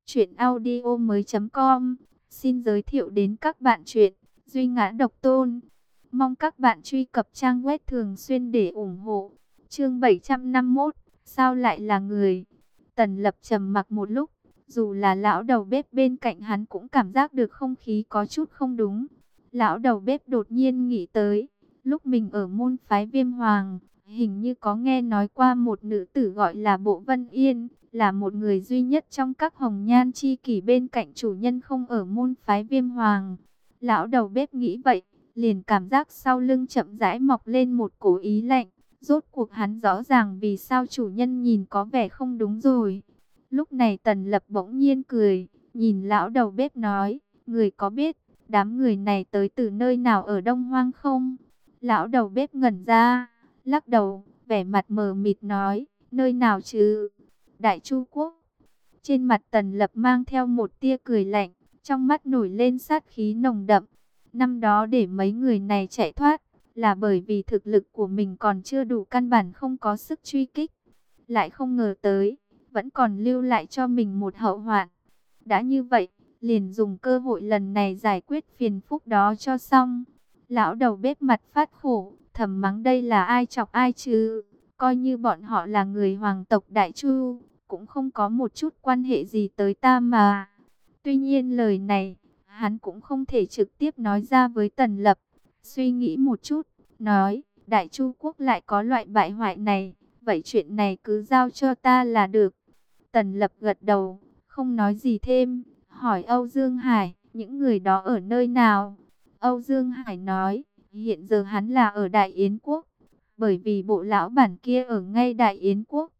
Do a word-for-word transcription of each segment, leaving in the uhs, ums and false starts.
Chuyện audio mới com xin giới thiệu đến các bạn chuyện Duy Ngã Độc Tôn. Mong các bạn truy cập trang web thường xuyên để ủng hộ. Chương bảy trăm năm mươi mốt, sao lại là người? Tần Lập trầm mặc một lúc, dù là lão đầu bếp bên cạnh hắn cũng cảm giác được không khí có chút không đúng. Lão đầu bếp đột nhiên nghĩ tới, lúc mình ở môn phái Viêm Hoàng, hình như có nghe nói qua một nữ tử gọi là Bộ Vân Yên, là một người duy nhất trong các hồng nhan chi kỷ bên cạnh chủ nhân không ở môn phái Viêm Hoàng. Lão đầu bếp nghĩ vậy, liền cảm giác sau lưng chậm rãi mọc lên một cổ ý lạnh. Rốt cuộc hắn rõ ràng vì sao chủ nhân nhìn có vẻ không đúng rồi. Lúc này Tần Lập bỗng nhiên cười, nhìn lão đầu bếp nói, người có biết đám người này tới từ nơi nào ở Đông Hoang không? Lão đầu bếp ngẩn ra, lắc đầu, vẻ mặt mờ mịt nói, nơi nào chứ? Đại Chu Quốc. Trên mặt Tần Lập mang theo một tia cười lạnh, trong mắt nổi lên sát khí nồng đậm. Năm đó để mấy người này chạy thoát, là bởi vì thực lực của mình còn chưa đủ, căn bản không có sức truy kích. Lại không ngờ tới, vẫn còn lưu lại cho mình một hậu hoạn. Đã như vậy, liền dùng cơ hội lần này giải quyết phiền phức đó cho xong. Lão đầu bếp mặt phát khổ, thầm mắng đây là ai chọc ai chứ? Coi như bọn họ là người hoàng tộc Đại Chu, cũng không có một chút quan hệ gì tới ta mà. Tuy nhiên lời này, hắn cũng không thể trực tiếp nói ra với Tần Lập. Suy nghĩ một chút, nói, Đại Chu Quốc lại có loại bại hoại này, vậy chuyện này cứ giao cho ta là được. Tần Lập gật đầu, không nói gì thêm, hỏi Âu Dương Hải, những người đó ở nơi nào? Âu Dương Hải nói, hiện giờ hắn là ở Đại Yến Quốc, bởi vì bộ lão bản kia ở ngay Đại Yến Quốc.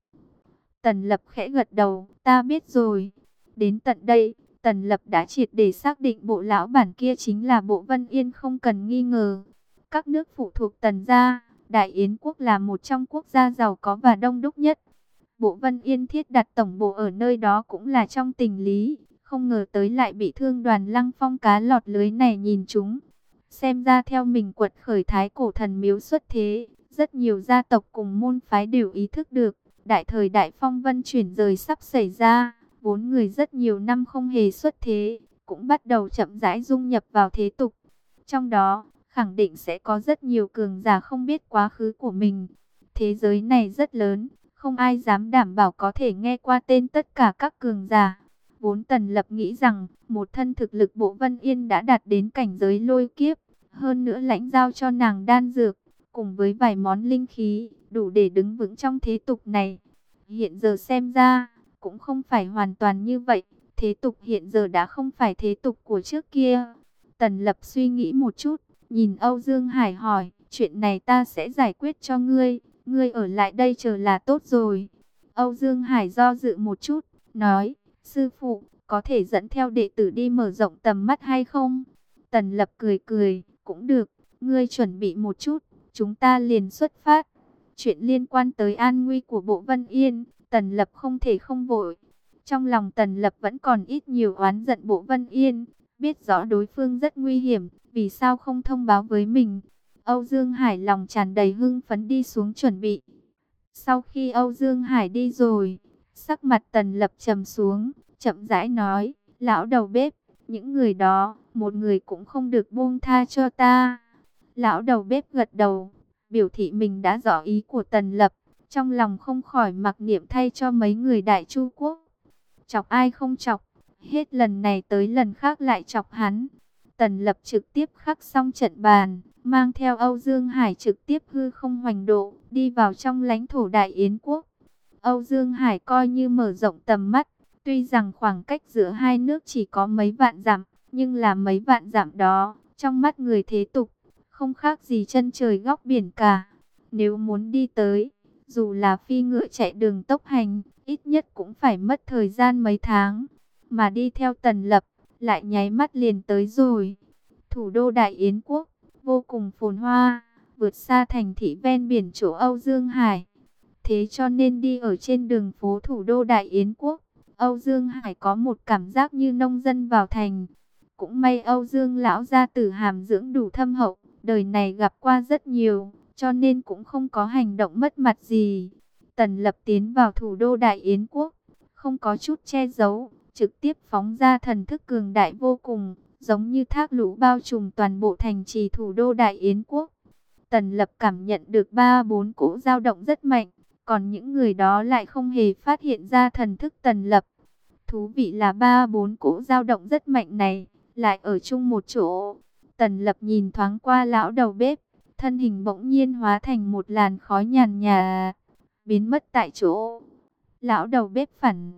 Tần Lập khẽ gật đầu, ta biết rồi. Đến tận đây, Tần Lập đã triệt để xác định bộ lão bản kia chính là Bộ Vân Yên không cần nghi ngờ. Các nước phụ thuộc Tần gia, Đại Yến Quốc là một trong quốc gia giàu có và đông đúc nhất. Bộ Vân Yên thiết đặt tổng bộ ở nơi đó cũng là trong tình lý, không ngờ tới lại bị Thương Đoàn Lăng Phong cá lọt lưới này nhìn trúng. Xem ra theo mình quật khởi Thái Cổ Thần Miếu xuất thế, rất nhiều gia tộc cùng môn phái đều ý thức được, đại thời đại phong vân chuyển rời sắp xảy ra. Vốn người rất nhiều năm không hề xuất thế, cũng bắt đầu chậm rãi dung nhập vào thế tục. Trong đó, khẳng định sẽ có rất nhiều cường giả không biết quá khứ của mình. Thế giới này rất lớn, không ai dám đảm bảo có thể nghe qua tên tất cả các cường giả. Vốn Tần Lập nghĩ rằng, một thân thực lực Bộ Vân Yên đã đạt đến cảnh giới lôi kiếp. Hơn nữa lãnh giao cho nàng đan dược, cùng với vài món linh khí, đủ để đứng vững trong thế tục này. Hiện giờ xem ra, cũng không phải hoàn toàn như vậy. Thế tục hiện giờ đã không phải thế tục của trước kia. Tần Lập suy nghĩ một chút, nhìn Âu Dương Hải hỏi, chuyện này ta sẽ giải quyết cho ngươi, ngươi ở lại đây chờ là tốt rồi. Âu Dương Hải do dự một chút, nói, sư phụ, có thể dẫn theo đệ tử đi mở rộng tầm mắt hay không? Tần Lập cười cười, cũng được, ngươi chuẩn bị một chút, chúng ta liền xuất phát. Chuyện liên quan tới an nguy của Bộ Vân Yên, Tần Lập không thể không vội. Trong lòng Tần Lập vẫn còn ít nhiều oán giận Bộ Vân Yên, biết rõ đối phương rất nguy hiểm, vì sao không thông báo với mình. Âu Dương Hải lòng tràn đầy hưng phấn đi xuống chuẩn bị. Sau khi Âu Dương Hải đi rồi, sắc mặt Tần Lập trầm xuống, chậm rãi nói, lão đầu bếp, những người đó, một người cũng không được buông tha cho ta. Lão đầu bếp gật đầu, biểu thị mình đã rõ ý của Tần Lập, trong lòng không khỏi mặc niệm thay cho mấy người Đại Chu Quốc. Chọc ai không chọc, hết lần này tới lần khác lại chọc hắn. Tần Lập trực tiếp khắc xong trận bàn, mang theo Âu Dương Hải trực tiếp hư không hoành độ, đi vào trong lãnh thổ Đại Yến Quốc. Âu Dương Hải coi như mở rộng tầm mắt, tuy rằng khoảng cách giữa hai nước chỉ có mấy vạn dặm, nhưng là mấy vạn dặm đó, trong mắt người thế tục, không khác gì chân trời góc biển cả. Nếu muốn đi tới, dù là phi ngựa chạy đường tốc hành, ít nhất cũng phải mất thời gian mấy tháng. Mà đi theo Tần Lập, lại nháy mắt liền tới rồi. Thủ đô Đại Yến Quốc, vô cùng phồn hoa, vượt xa thành thị ven biển chỗ Âu Dương Hải. Thế cho nên đi ở trên đường phố thủ đô Đại Yến Quốc, Âu Dương Hải có một cảm giác như nông dân vào thành. Cũng may Âu Dương lão gia tử hàm dưỡng đủ thâm hậu, đời này gặp qua rất nhiều, cho nên cũng không có hành động mất mặt gì. Tần Lập tiến vào thủ đô Đại Yến Quốc, không có chút che giấu, trực tiếp phóng ra thần thức cường đại vô cùng, giống như thác lũ bao trùm toàn bộ thành trì thủ đô Đại Yến quốc. Tần Lập cảm nhận được ba bốn cỗ dao động rất mạnh, còn những người đó lại không hề phát hiện ra thần thức Tần Lập. Thú vị là ba bốn cỗ dao động rất mạnh này, lại ở chung một chỗ. Tần Lập nhìn thoáng qua lão đầu bếp, thân hình bỗng nhiên hóa thành một làn khói nhàn nhạt, biến mất tại chỗ. Lão đầu bếp phản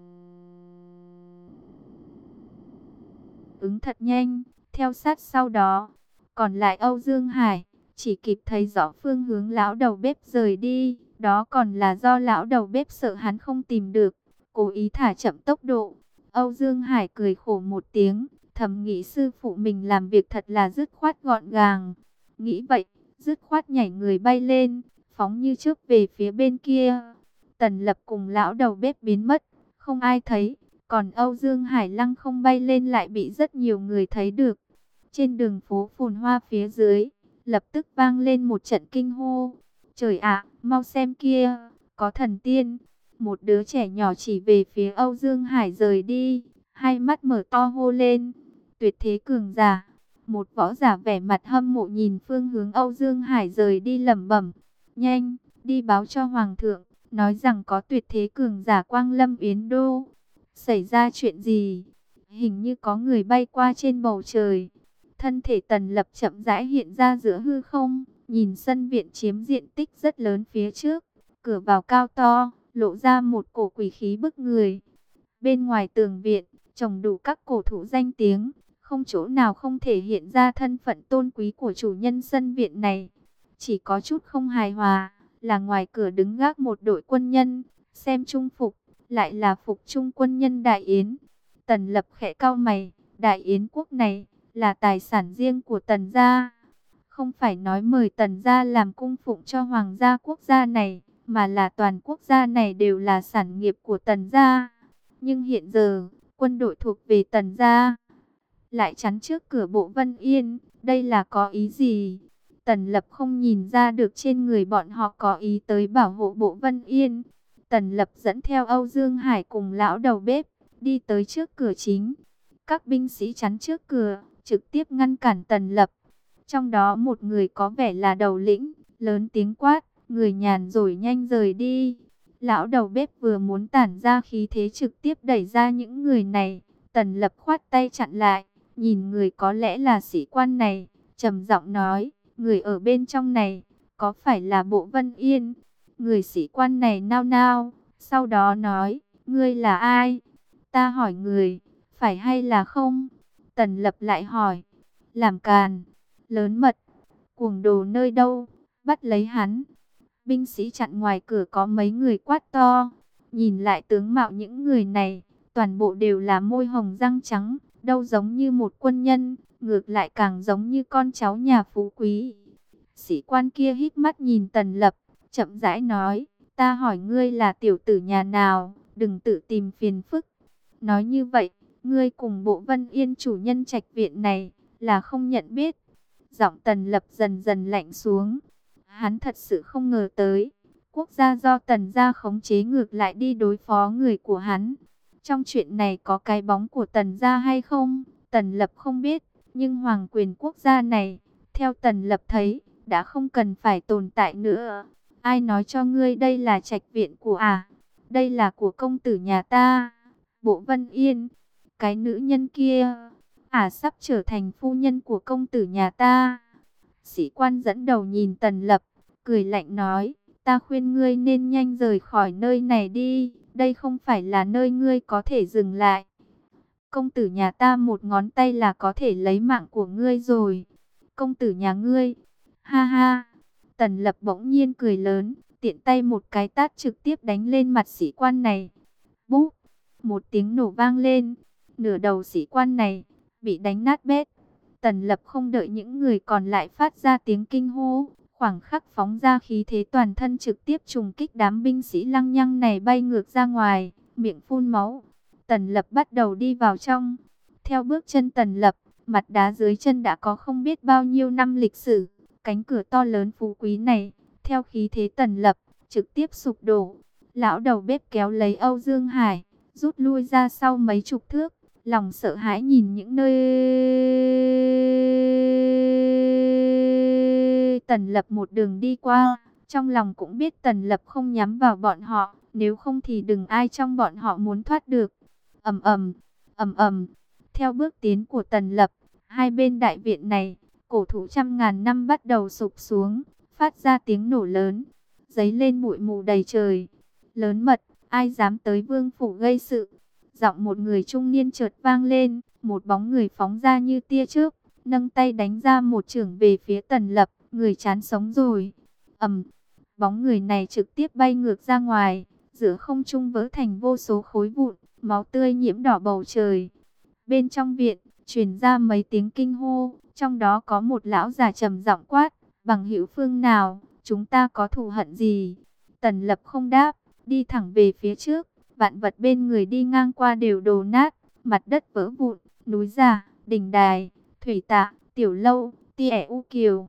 ứng thật nhanh, theo sát sau đó. Còn lại Âu Dương Hải, chỉ kịp thấy rõ phương hướng lão đầu bếp rời đi. Đó còn là do lão đầu bếp sợ hắn không tìm được, cố ý thả chậm tốc độ. Âu Dương Hải cười khổ một tiếng, thầm nghĩ sư phụ mình làm việc thật là dứt khoát gọn gàng. Nghĩ vậy, dứt khoát nhảy người bay lên, phóng như trước về phía bên kia. Tần Lập cùng lão đầu bếp biến mất, không ai thấy. Còn Âu Dương Hải lăng không bay lên lại bị rất nhiều người thấy được. Trên đường phố phồn hoa phía dưới, lập tức vang lên một trận kinh hô. Trời ạ, mau xem kia, có thần tiên. Một đứa trẻ nhỏ chỉ về phía Âu Dương Hải rời đi, hai mắt mở to hô lên. Tuyệt thế cường giả. Một võ giả vẻ mặt hâm mộ nhìn phương hướng Âu Dương Hải rời đi lẩm bẩm. Nhanh, đi báo cho Hoàng thượng, nói rằng có tuyệt thế cường giả quang lâm Yến Đô. Xảy ra chuyện gì? Hình như có người bay qua trên bầu trời. Thân thể Tần Lập chậm rãi hiện ra giữa hư không, nhìn sân viện chiếm diện tích rất lớn phía trước. Cửa vào cao to, lộ ra một cổ quỷ khí bức người. Bên ngoài tường viện, trồng đủ các cổ thụ danh tiếng, không chỗ nào không thể hiện ra thân phận tôn quý của chủ nhân sân viện này. Chỉ có chút không hài hòa, là ngoài cửa đứng gác một đội quân nhân, xem trung phục, lại là phục trung quân nhân Đại Yến. Tần Lập khẽ cau mày, Đại Yến quốc này là tài sản riêng của Tần gia. Không phải nói mời Tần gia làm cung phụng cho hoàng gia quốc gia này, mà là toàn quốc gia này đều là sản nghiệp của Tần gia. Nhưng hiện giờ, quân đội thuộc về Tần gia lại chắn trước cửa Bộ Vân Yên, đây là có ý gì? Tần Lập không nhìn ra được trên người bọn họ có ý tới bảo hộ Bộ Vân Yên. Tần Lập dẫn theo Âu Dương Hải cùng lão đầu bếp, đi tới trước cửa chính. Các binh sĩ chắn trước cửa, trực tiếp ngăn cản Tần Lập. Trong đó một người có vẻ là đầu lĩnh, lớn tiếng quát, người nhàn rồi nhanh rời đi. Lão đầu bếp vừa muốn tản ra khí thế trực tiếp đẩy ra những người này. Tần Lập khoát tay chặn lại, nhìn người có lẽ là sĩ quan này, trầm giọng nói, người ở bên trong này, có phải là Bộ Vân Yên? Người sĩ quan này nao nao, sau đó nói, ngươi là ai? Ta hỏi người, phải hay là không? Tần Lập lại hỏi, làm càn, lớn mật, cuồng đồ nơi đâu, bắt lấy hắn. Binh sĩ chặn ngoài cửa có mấy người quát to, nhìn lại tướng mạo những người này, toàn bộ đều là môi hồng răng trắng, đâu giống như một quân nhân, ngược lại càng giống như con cháu nhà phú quý. Sĩ quan kia hít mắt nhìn Tần Lập, chậm rãi nói, ta hỏi ngươi là tiểu tử nhà nào, đừng tự tìm phiền phức. Nói như vậy, ngươi cùng Bộ Vân Yên chủ nhân trạch viện này, là không nhận biết. Giọng Tần Lập dần dần lạnh xuống. Hắn thật sự không ngờ tới, quốc gia do Tần gia khống chế ngược lại đi đối phó người của hắn. Trong chuyện này có cái bóng của Tần gia hay không, Tần Lập không biết, nhưng hoàng quyền quốc gia này, theo Tần Lập thấy, đã không cần phải tồn tại nữa. Ai nói cho ngươi đây là trạch viện của à? Đây là của công tử nhà ta, Bộ Vân Yên. Cái nữ nhân kia, à sắp trở thành phu nhân của công tử nhà ta. Sĩ quan dẫn đầu nhìn Tần Lập, cười lạnh nói, ta khuyên ngươi nên nhanh rời khỏi nơi này đi, đây không phải là nơi ngươi có thể dừng lại. Công tử nhà ta một ngón tay là có thể lấy mạng của ngươi rồi. Công tử nhà ngươi, ha ha. Tần Lập bỗng nhiên cười lớn, tiện tay một cái tát trực tiếp đánh lên mặt sĩ quan này. Búp, một tiếng nổ vang lên, nửa đầu sĩ quan này bị đánh nát bét. Tần Lập không đợi những người còn lại phát ra tiếng kinh hô, khoảng khắc phóng ra khí thế toàn thân trực tiếp trùng kích đám binh sĩ lăng nhăng này bay ngược ra ngoài, miệng phun máu. Tần Lập bắt đầu đi vào trong. Theo bước chân Tần Lập, mặt đá dưới chân đã có không biết bao nhiêu năm lịch sử. Cánh cửa to lớn phú quý này, theo khí thế Tần Lập, trực tiếp sụp đổ. Lão đầu bếp kéo lấy Âu Dương Hải, rút lui ra sau mấy chục thước, lòng sợ hãi nhìn những nơi Tần Lập một đường đi qua. Trong lòng cũng biết Tần Lập không nhắm vào bọn họ, nếu không thì đừng ai trong bọn họ muốn thoát được. Ầm ầm, ầm ầm. Theo bước tiến của Tần Lập, hai bên đại viện này, cổ thụ trăm ngàn năm bắt đầu sụp xuống, phát ra tiếng nổ lớn, dấy lên bụi mù đầy trời. Lớn mật, ai dám tới vương phủ gây sự? Giọng một người trung niên chợt vang lên, một bóng người phóng ra như tia chớp, nâng tay đánh ra một chưởng về phía Tần Lập, người chán sống rồi. Ầm, bóng người này trực tiếp bay ngược ra ngoài, giữa không trung vỡ thành vô số khối vụn, máu tươi nhiễm đỏ bầu trời. Bên trong viện, truyền ra mấy tiếng kinh hô, trong đó có một lão già trầm giọng quát, bằng hữu phương nào, chúng ta có thù hận gì? Tần Lập không đáp, đi thẳng về phía trước, vạn vật bên người đi ngang qua đều đổ nát, mặt đất vỡ vụn, núi giả, đỉnh đài, thủy tạ, tiểu lâu, tia u kiều.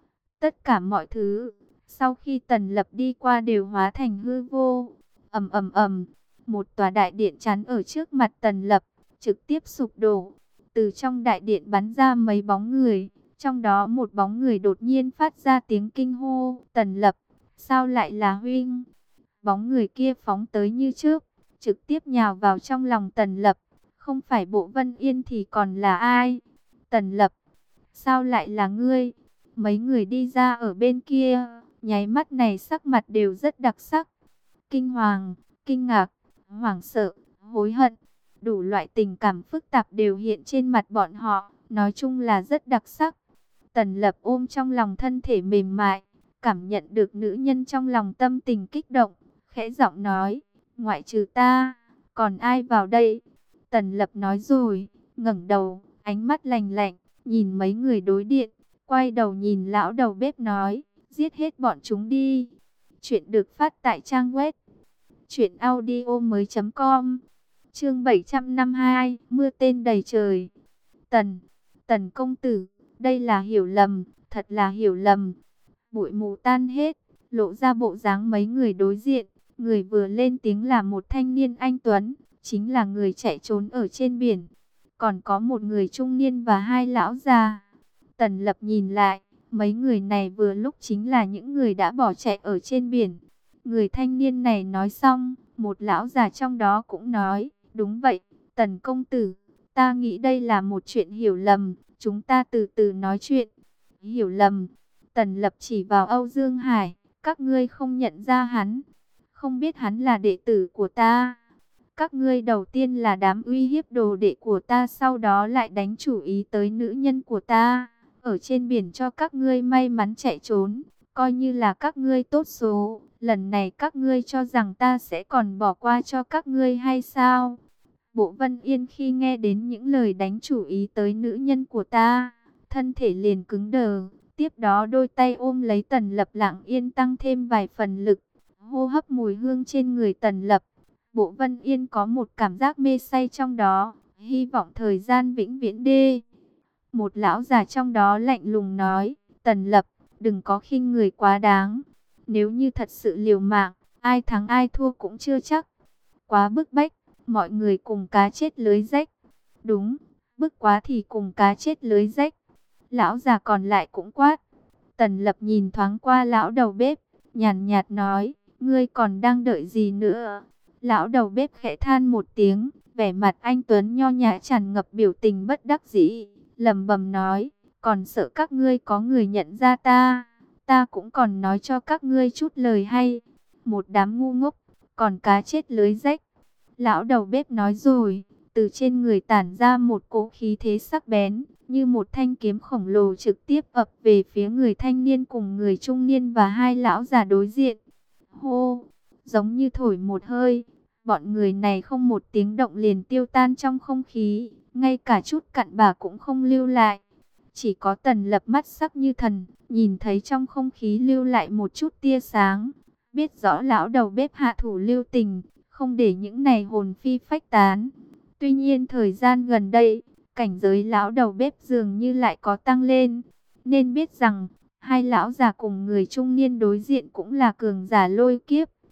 Tất cả mọi thứ, sau khi Tần Lập đi qua đều hóa thành hư vô. Ầm ầm ầm, một tòa đại điện chắn ở trước mặt Tần Lập, trực tiếp sụp đổ. Từ trong đại điện bắn ra mấy bóng người, trong đó một bóng người đột nhiên phát ra tiếng kinh hô, Tần Lập, sao lại là huynh? Bóng người kia phóng tới như trước, trực tiếp nhào vào trong lòng Tần Lập, không phải Bộ Vân Yên thì còn là ai? Tần Lập, sao lại là ngươi? Mấy người đi ra ở bên kia, nháy mắt này sắc mặt đều rất đặc sắc. Kinh hoàng, kinh ngạc, hoảng sợ, hối hận, đủ loại tình cảm phức tạp đều hiện trên mặt bọn họ, nói chung là rất đặc sắc. Tần Lập ôm trong lòng thân thể mềm mại, cảm nhận được nữ nhân trong lòng tâm tình kích động, khẽ giọng nói, ngoại trừ ta, còn ai vào đây? Tần Lập nói rồi, ngẩng đầu, ánh mắt lạnh lạnh, nhìn mấy người đối điện, quay đầu nhìn lão đầu bếp nói, giết hết bọn chúng đi. Chuyện được phát tại trang web truyện audio mới chấm com. Chương bảy trăm năm mươi hai, mưa tên đầy trời. Tần, Tần công tử, đây là hiểu lầm, thật là hiểu lầm. Bụi mù tan hết, lộ ra bộ dáng mấy người đối diện. Người vừa lên tiếng là một thanh niên anh tuấn, chính là người chạy trốn ở trên biển. Còn có một người trung niên và hai lão già. Tần Lập nhìn lại, mấy người này vừa lúc chính là những người đã bỏ chạy ở trên biển. Người thanh niên này nói xong, một lão già trong đó cũng nói, đúng vậy, Tần công tử, ta nghĩ đây là một chuyện hiểu lầm, chúng ta từ từ nói chuyện. Hiểu lầm? Tần Lập chỉ vào Âu Dương Hải, các ngươi không nhận ra hắn, không biết hắn là đệ tử của ta. Các ngươi đầu tiên là đám uy hiếp đồ đệ của ta, sau đó lại đánh chủ ý tới nữ nhân của ta. Ở trên biển cho các ngươi may mắn chạy trốn, coi như là các ngươi tốt số. Lần này các ngươi cho rằng ta sẽ còn bỏ qua cho các ngươi hay sao? Bộ Vân Yên khi nghe đến những lời đánh chủ ý tới nữ nhân của ta, thân thể liền cứng đờ. Tiếp đó đôi tay ôm lấy Tần Lập, lặng yên tăng thêm vài phần lực, hô hấp mùi hương trên người Tần Lập. Bộ Vân Yên có một cảm giác mê say trong đó, hy vọng thời gian vĩnh viễn đê. Một lão già trong đó lạnh lùng nói, Tần Lập, đừng có khinh người quá đáng. Nếu như thật sự liều mạng, ai thắng ai thua cũng chưa chắc. Quá bức bách, mọi người cùng cá chết lưới rách. Đúng, bức quá thì cùng cá chết lưới rách. Lão già còn lại cũng quát. Tần Lập nhìn thoáng qua lão đầu bếp, nhàn nhạt nói, ngươi còn đang đợi gì nữa? Lão đầu bếp khẽ than một tiếng, vẻ mặt anh tuấn nho nhã tràn ngập biểu tình bất đắc dĩ, lẩm bẩm nói, còn sợ các ngươi có người nhận ra ta, ta cũng còn nói cho các ngươi chút lời hay. Một đám ngu ngốc, còn cá chết lưới rách. Lão đầu bếp nói rồi, từ trên người tản ra một cỗ khí thế sắc bén, như một thanh kiếm khổng lồ trực tiếp ập về phía người thanh niên cùng người trung niên và hai lão già đối diện. Hô, giống như thổi một hơi, bọn người này không một tiếng động liền tiêu tan trong không khí, ngay cả chút cặn bã cũng không lưu lại. Chỉ có Tần Lập mắt sắc như thần, nhìn thấy trong không khí lưu lại một chút tia sáng, biết rõ lão đầu bếp hạ thủ lưu tình, không để những này hồn phi phách tán. Tuy nhiên thời gian gần đây, cảnh giới lão đầu bếp dường như lại có tăng lên, nên biết rằng hai lão già cùng người trung niên đối diện cũng là cường giả lôi kiếp.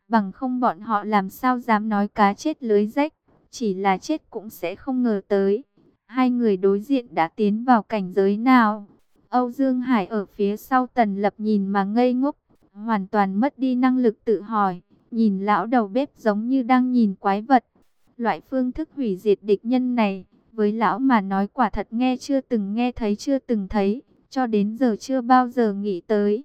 Bằng không bọn họ làm sao dám nói cá chết lưới rách, chỉ là chết cũng sẽ không ngờ tới. Hai người đối diện đã tiến vào cảnh giới nào? Âu Dương Hải ở phía sau Tần Lập nhìn mà ngây ngốc, hoàn toàn mất đi năng lực tự hỏi, nhìn lão đầu bếp giống như đang nhìn quái vật. Loại phương thức hủy diệt địch nhân này, với lão mà nói quả thật nghe chưa từng nghe thấy chưa từng thấy, cho đến giờ chưa bao giờ nghĩ tới.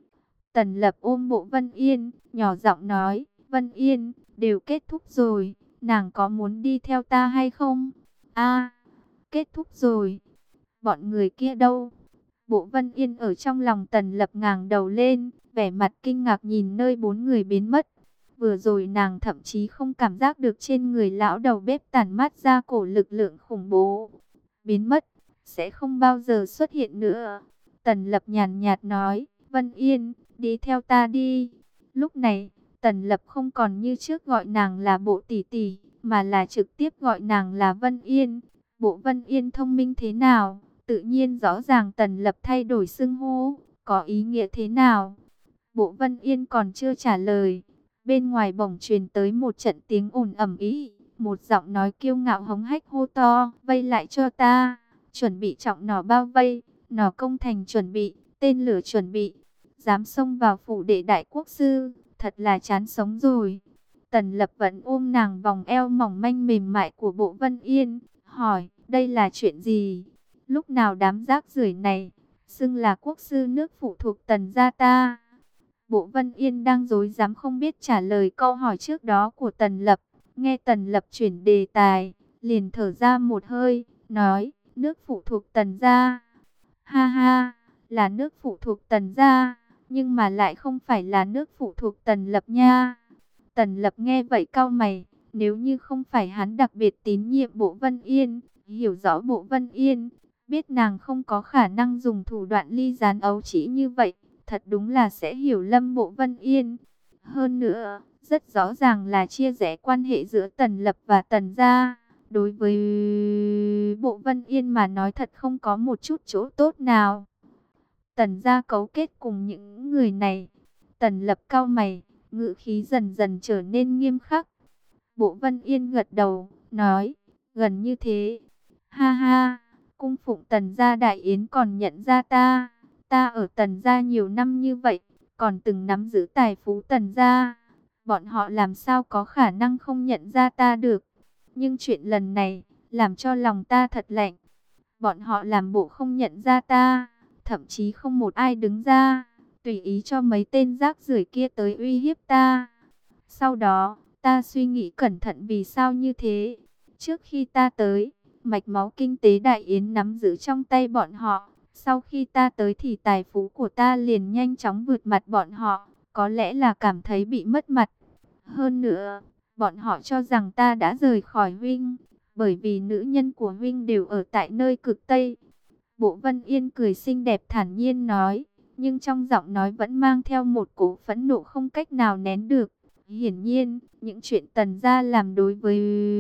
Tần Lập ôm bộ Vân Yên, nhỏ giọng nói, Vân Yên, đều kết thúc rồi, nàng có muốn đi theo ta hay không? A, kết thúc rồi, bọn người kia đâu? Bộ Vân Yên ở trong lòng Tần Lập ngàng đầu lên, vẻ mặt kinh ngạc nhìn nơi bốn người biến mất. Vừa rồi nàng thậm chí không cảm giác được trên người lão đầu bếp tản mát ra cổ lực lượng khủng bố. Biến mất, sẽ không bao giờ xuất hiện nữa. Tần Lập nhàn nhạt nói, Vân Yên, đi theo ta đi. Lúc này, Tần Lập không còn như trước gọi nàng là bộ tỷ tỷ, mà là trực tiếp gọi nàng là Vân Yên. Bộ Vân Yên thông minh thế nào? Tự nhiên rõ ràng Tần Lập thay đổi xưng hô, có ý nghĩa thế nào? Bộ Vân Yên còn chưa trả lời. Bên ngoài bỗng truyền tới một trận tiếng ồn ầm ĩ, một giọng nói kiêu ngạo hống hách hô to, vây lại cho ta, chuẩn bị trọng nỏ bao vây, nỏ công thành chuẩn bị, tên lửa chuẩn bị, dám xông vào phủ đệ đại quốc sư, thật là chán sống rồi. Tần Lập vẫn ôm nàng vòng eo mỏng manh mềm mại của bộ Vân Yên, hỏi, đây là chuyện gì? Lúc nào đám rác rưởi này, xưng là quốc sư nước phụ thuộc Tần gia ta? Bộ Vân Yên đang rối rắm không biết trả lời câu hỏi trước đó của Tần Lập. Nghe Tần Lập chuyển đề tài, liền thở ra một hơi, nói, nước phụ thuộc Tần gia. Ha ha, là nước phụ thuộc Tần gia, nhưng mà lại không phải là nước phụ thuộc Tần Lập nha. Tần Lập nghe vậy cau mày, nếu như không phải hắn đặc biệt tín nhiệm bộ Vân Yên, hiểu rõ bộ Vân Yên, biết nàng không có khả năng dùng thủ đoạn ly gián ấu trĩ như vậy, thật đúng là sẽ hiểu lầm bộ Vân Yên. Hơn nữa, rất rõ ràng là chia rẽ quan hệ giữa Tần Lập và Tần gia. Đối với bộ Vân Yên mà nói thật không có một chút chỗ tốt nào. Tần gia cấu kết cùng những người này. Tần Lập cau mày, ngữ khí dần dần trở nên nghiêm khắc. Bộ Vân Yên gật đầu, nói, gần như thế. Ha ha, cung phụng Tần gia đại yến còn nhận ra ta. Ta ở Tần gia nhiều năm như vậy, còn từng nắm giữ tài phú Tần gia. Bọn họ làm sao có khả năng không nhận ra ta được. Nhưng chuyện lần này, làm cho lòng ta thật lạnh. Bọn họ làm bộ không nhận ra ta, thậm chí không một ai đứng ra, tùy ý cho mấy tên rác rưởi kia tới uy hiếp ta. Sau đó, ta suy nghĩ cẩn thận vì sao như thế. Trước khi ta tới, mạch máu kinh tế đại yến nắm giữ trong tay bọn họ. Sau khi ta tới thì tài phú của ta liền nhanh chóng vượt mặt bọn họ, có lẽ là cảm thấy bị mất mặt. Hơn nữa, bọn họ cho rằng ta đã rời khỏi huynh, bởi vì nữ nhân của huynh đều ở tại nơi cực Tây. Bộ Vân Yên cười xinh đẹp thản nhiên nói, nhưng trong giọng nói vẫn mang theo một cỗ phẫn nộ không cách nào nén được. Hiển nhiên, những chuyện Tần gia làm đối với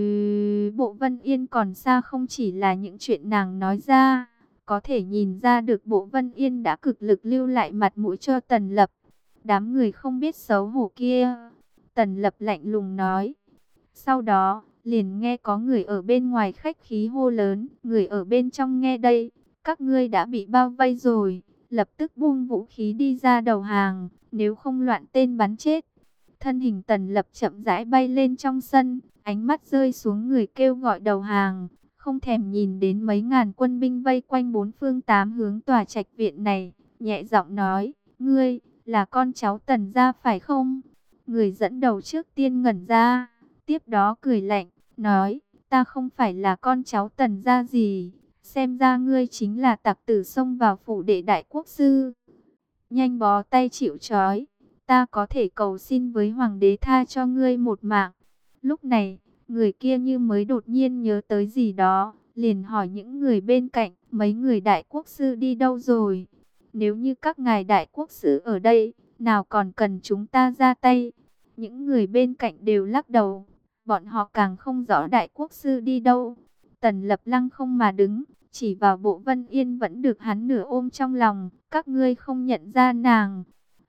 bộ Vân Yên còn xa không chỉ là những chuyện nàng nói ra. Có thể nhìn ra được bộ Vân Yên đã cực lực lưu lại mặt mũi cho Tần Lập. Đám người không biết xấu hổ kia. Tần Lập lạnh lùng nói. Sau đó, liền nghe có người ở bên ngoài khách khí hô lớn. Người ở bên trong nghe đây, các ngươi đã bị bao vây rồi. Lập tức buông vũ khí đi ra đầu hàng, nếu không loạn tên bắn chết. Thân hình Tần Lập chậm rãi bay lên trong sân, ánh mắt rơi xuống người kêu gọi đầu hàng. Không thèm nhìn đến mấy ngàn quân binh vây quanh bốn phương tám hướng tòa trạch viện này, nhẹ giọng nói, ngươi, là con cháu Tần gia phải không? Người dẫn đầu trước tiên ngẩn ra, tiếp đó cười lạnh, nói, ta không phải là con cháu Tần gia gì, xem ra ngươi chính là tặc tử xông vào phủ đệ đại quốc sư. Nhanh bó tay chịu trói, ta có thể cầu xin với hoàng đế tha cho ngươi một mạng. Lúc này, người kia như mới đột nhiên nhớ tới gì đó, liền hỏi những người bên cạnh, mấy người đại quốc sư đi đâu rồi? Nếu như các ngài đại quốc sư ở đây, nào còn cần chúng ta ra tay? Những người bên cạnh đều lắc đầu, bọn họ càng không rõ đại quốc sư đi đâu. Tần Lập lăng không mà đứng, chỉ vào bộ Vân Yên vẫn được hắn nửa ôm trong lòng, các ngươi không nhận ra nàng.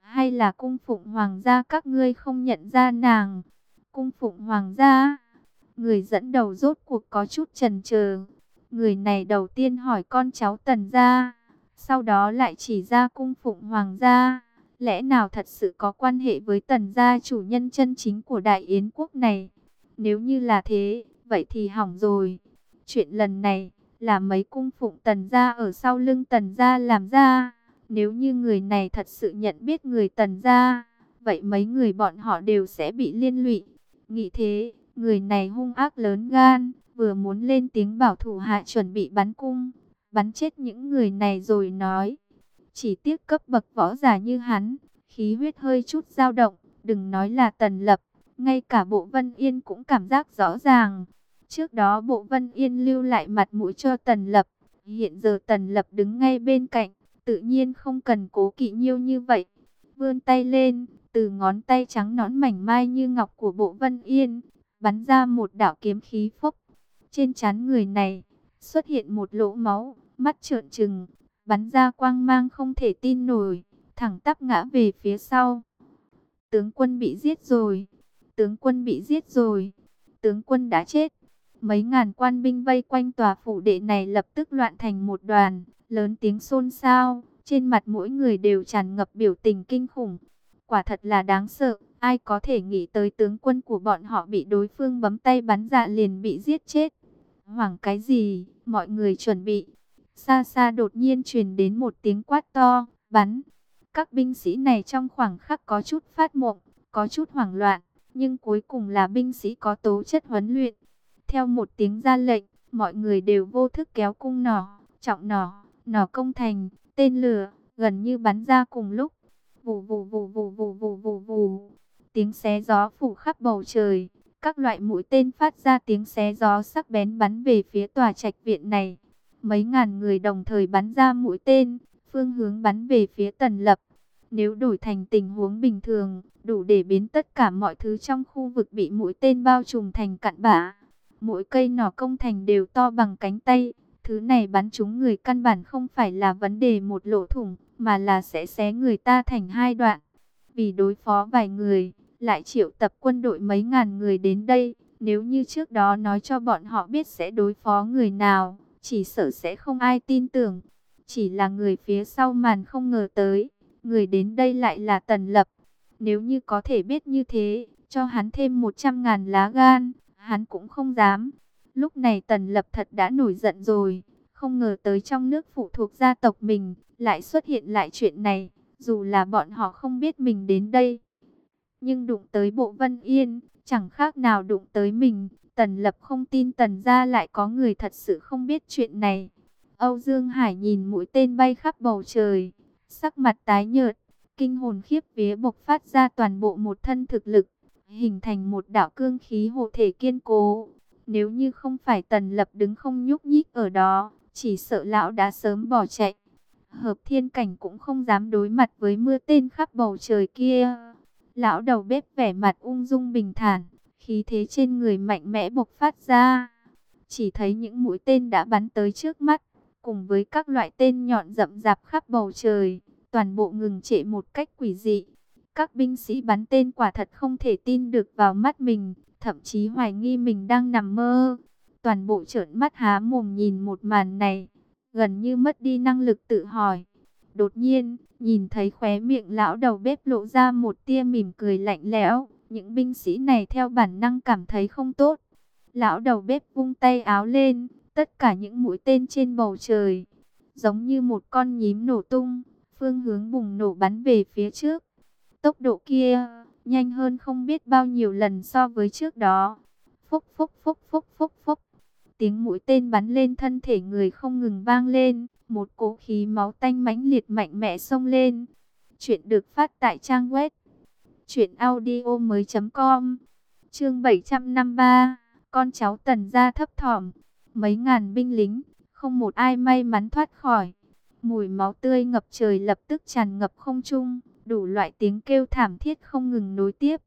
Hay là cung phụng hoàng gia các ngươi không nhận ra nàng? Cung phụng hoàng gia? Người dẫn đầu rốt cuộc có chút chần chờ. Người này đầu tiên hỏi con cháu Tần gia, sau đó lại chỉ ra cung phụng hoàng gia. Lẽ nào thật sự có quan hệ với Tần gia chủ nhân chân chính của Đại Yến quốc này? Nếu như là thế, vậy thì hỏng rồi. Chuyện lần này là mấy cung phụng Tần gia ở sau lưng Tần gia làm ra. Nếu như người này thật sự nhận biết người Tần gia, vậy mấy người bọn họ đều sẽ bị liên lụy. Nghĩ thế, người này hung ác lớn gan, vừa muốn lên tiếng bảo thủ hạ chuẩn bị bắn cung, bắn chết những người này rồi nói. Chỉ tiếc cấp bậc võ giả như hắn, khí huyết hơi chút dao động, đừng nói là Tần Lập, ngay cả Bộ Vân Yên cũng cảm giác rõ ràng. Trước đó Bộ Vân Yên lưu lại mặt mũi cho Tần Lập, hiện giờ Tần Lập đứng ngay bên cạnh, tự nhiên không cần cố kỵ nhiêu như vậy. Vươn tay lên, từ ngón tay trắng nõn mảnh mai như ngọc của Bộ Vân Yên, bắn ra một đạo kiếm khí phốc. Trên trán người này xuất hiện một lỗ máu, mắt trợn trừng, bắn ra quang mang không thể tin nổi, thẳng tắp ngã về phía sau. Tướng quân bị giết rồi, tướng quân bị giết rồi, tướng quân đã chết. Mấy ngàn quan binh vây quanh tòa phủ đệ này lập tức loạn thành một đoàn, lớn tiếng xôn xao, trên mặt mỗi người đều tràn ngập biểu tình kinh khủng. Quả thật là đáng sợ, ai có thể nghĩ tới tướng quân của bọn họ bị đối phương bấm tay bắn dạ liền bị giết chết. Hoảng cái gì, mọi người chuẩn bị. Xa xa đột nhiên truyền đến một tiếng quát to, bắn. Các binh sĩ này trong khoảng khắc có chút phát mộng, có chút hoảng loạn, nhưng cuối cùng là binh sĩ có tố chất huấn luyện. Theo một tiếng ra lệnh, mọi người đều vô thức kéo cung nỏ, trọng nỏ, nỏ công thành, tên lửa, gần như bắn ra cùng lúc. Vù vù vù vù vù vù vù vù. Tiếng xé gió phủ khắp bầu trời, các loại mũi tên phát ra tiếng xé gió sắc bén bắn về phía tòa trạch viện này. Mấy ngàn người đồng thời bắn ra mũi tên, phương hướng bắn về phía Tần Lập. Nếu đổi thành tình huống bình thường, đủ để biến tất cả mọi thứ trong khu vực bị mũi tên bao trùm thành cặn bã. Mỗi cây nỏ công thành đều to bằng cánh tay. Thứ này bắn trúng người căn bản không phải là vấn đề một lỗ thủng, mà là sẽ xé người ta thành hai đoạn. Vì đối phó vài người, lại triệu tập quân đội mấy ngàn người đến đây. Nếu như trước đó nói cho bọn họ biết sẽ đối phó người nào, chỉ sợ sẽ không ai tin tưởng. Chỉ là người phía sau màn không ngờ tới, người đến đây lại là Tần Lập. Nếu như có thể biết như thế, cho hắn thêm một trăm ngàn lá gan, hắn cũng không dám. Lúc này Tần Lập thật đã nổi giận rồi, không ngờ tới trong nước phụ thuộc gia tộc mình, lại xuất hiện lại chuyện này, dù là bọn họ không biết mình đến đây. Nhưng đụng tới Bộ Vân Yên, chẳng khác nào đụng tới mình. Tần Lập không tin Tần gia lại có người thật sự không biết chuyện này. Âu Dương Hải nhìn mũi tên bay khắp bầu trời, sắc mặt tái nhợt, kinh hồn khiếp vía bộc phát ra toàn bộ một thân thực lực, hình thành một đạo cương khí hộ thể kiên cố. Nếu như không phải Tần Lập đứng không nhúc nhích ở đó, chỉ sợ lão đã sớm bỏ chạy. Hợp thiên cảnh cũng không dám đối mặt với mưa tên khắp bầu trời kia. Lão đầu bếp vẻ mặt ung dung bình thản, khí thế trên người mạnh mẽ bộc phát ra. Chỉ thấy những mũi tên đã bắn tới trước mắt, cùng với các loại tên nhọn rậm rạp khắp bầu trời, toàn bộ ngừng trệ một cách quỷ dị. Các binh sĩ bắn tên quả thật không thể tin được vào mắt mình, thậm chí hoài nghi mình đang nằm mơ. Toàn bộ trợn mắt há mồm nhìn một màn này, gần như mất đi năng lực tự hỏi. Đột nhiên, nhìn thấy khóe miệng lão đầu bếp lộ ra một tia mỉm cười lạnh lẽo, những binh sĩ này theo bản năng cảm thấy không tốt. Lão đầu bếp vung tay áo lên, tất cả những mũi tên trên bầu trời, giống như một con nhím nổ tung, phương hướng bùng nổ bắn về phía trước. Tốc độ kia, nhanh hơn không biết bao nhiêu lần so với trước đó. Phúc phúc phúc phúc phúc phúc. Tiếng mũi tên bắn lên thân thể người không ngừng vang lên, một cỗ khí máu tanh mãnh liệt mạnh mẽ xông lên. Chuyện được phát tại trang web truyện audio mới chấm com. Chương bảy trăm năm mươi ba, con cháu Tần gia thấp thỏm. Mấy ngàn binh lính, không một ai may mắn thoát khỏi. Mùi máu tươi ngập trời lập tức tràn ngập không trung, đủ loại tiếng kêu thảm thiết không ngừng nối tiếp.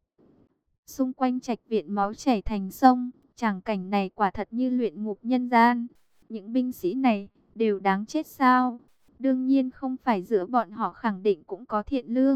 Xung quanh trạch viện máu chảy thành sông, tràng cảnh này quả thật như luyện ngục nhân gian. Những binh sĩ này đều đáng chết sao? Đương nhiên không phải, giữa bọn họ khẳng định cũng có thiện lương,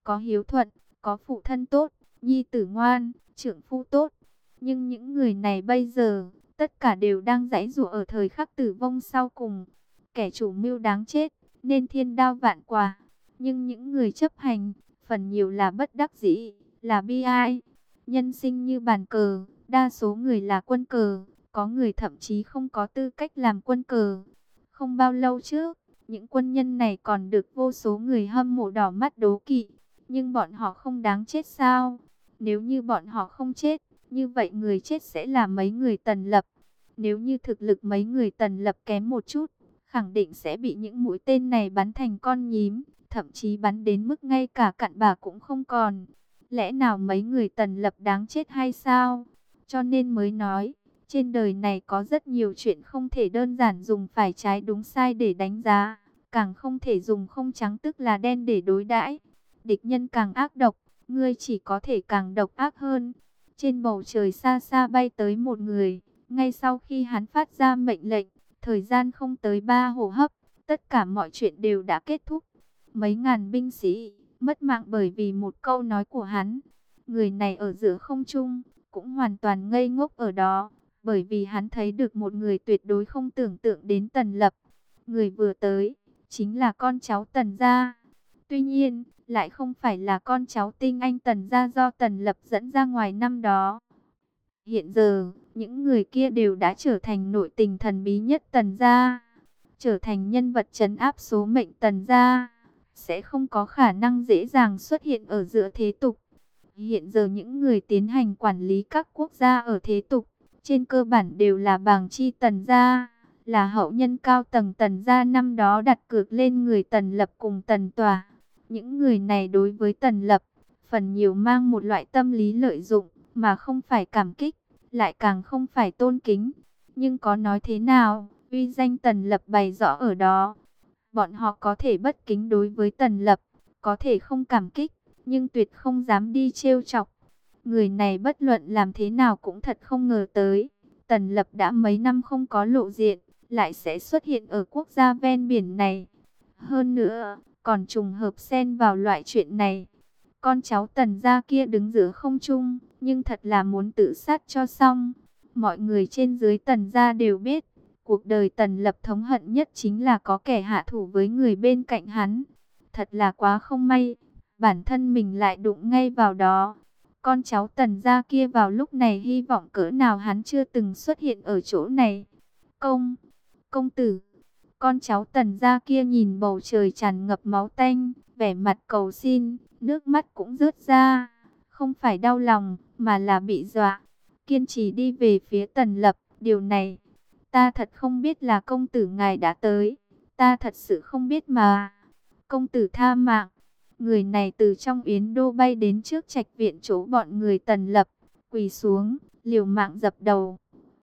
có hiếu thuận, có phụ thân tốt, nhi tử ngoan, trưởng phu tốt. Nhưng những người này bây giờ, tất cả đều đang giãy giụa ở thời khắc tử vong sau cùng. Kẻ chủ mưu đáng chết, nên thiên đao vạn quả. Nhưng những người chấp hành, phần nhiều là bất đắc dĩ, là bi ai. Nhân sinh như bàn cờ, đa số người là quân cờ, có người thậm chí không có tư cách làm quân cờ. Không bao lâu trước, những quân nhân này còn được vô số người hâm mộ đỏ mắt đố kỵ. Nhưng bọn họ không đáng chết sao? Nếu như bọn họ không chết, như vậy người chết sẽ là mấy người Tần Lập. Nếu như thực lực mấy người Tần Lập kém một chút, khẳng định sẽ bị những mũi tên này bắn thành con nhím, thậm chí bắn đến mức ngay cả cặn bã cũng không còn. Lẽ nào mấy người Tần Lập đáng chết hay sao? Cho nên mới nói, trên đời này có rất nhiều chuyện không thể đơn giản dùng phải trái đúng sai để đánh giá, càng không thể dùng không trắng tức là đen để đối đãi. Địch nhân càng ác độc, ngươi chỉ có thể càng độc ác hơn. Trên bầu trời xa xa bay tới một người, ngay sau khi hắn phát ra mệnh lệnh, thời gian không tới ba hô hấp, tất cả mọi chuyện đều đã kết thúc. Mấy ngàn binh sĩ mất mạng bởi vì một câu nói của hắn. Người này ở giữa không trung, cũng hoàn toàn ngây ngốc ở đó, bởi vì hắn thấy được một người tuyệt đối không tưởng tượng đến Tần Lập. Người vừa tới, chính là con cháu Tần gia. Tuy nhiên, lại không phải là con cháu tinh anh Tần gia do Tần Lập dẫn ra ngoài năm đó. Hiện giờ, những người kia đều đã trở thành nội tình thần bí nhất Tần gia, trở thành nhân vật trấn áp số mệnh Tần gia, sẽ không có khả năng dễ dàng xuất hiện ở giữa thế tục. Hiện giờ những người tiến hành quản lý các quốc gia ở thế tục, trên cơ bản đều là bàng chi Tần gia, là hậu nhân cao tầng Tần gia năm đó đặt cược lên người Tần Lập cùng Tần Tòa. Những người này đối với Tần Lập, phần nhiều mang một loại tâm lý lợi dụng, mà không phải cảm kích, lại càng không phải tôn kính. Nhưng có nói thế nào, uy danh Tần Lập bày rõ ở đó. Bọn họ có thể bất kính đối với Tần Lập, có thể không cảm kích, nhưng tuyệt không dám đi trêu chọc. Người này bất luận làm thế nào cũng thật không ngờ tới. Tần Lập đã mấy năm không có lộ diện, lại sẽ xuất hiện ở quốc gia ven biển này. Hơn nữa, còn trùng hợp xen vào loại chuyện này. Con cháu Tần gia kia đứng giữa không trung, nhưng thật là muốn tự sát cho xong. Mọi người trên dưới Tần gia đều biết, cuộc đời Tần Lập thống hận nhất chính là có kẻ hạ thủ với người bên cạnh hắn. Thật là quá không may, bản thân mình lại đụng ngay vào đó. Con cháu Tần gia kia vào lúc này hy vọng cỡ nào hắn chưa từng xuất hiện ở chỗ này. Công, công tử, con cháu Tần gia kia nhìn bầu trời tràn ngập máu tanh, vẻ mặt cầu xin, nước mắt cũng rớt ra. Không phải đau lòng, mà là bị dọa. Kiên trì đi về phía Tần Lập, điều này, ta thật không biết là công tử ngài đã tới. Ta thật sự không biết mà. Công tử tha mạng. Người này từ trong Yến Đô bay đến trước trạch viện chỗ bọn người Tần Lập, quỳ xuống, liều mạng dập đầu.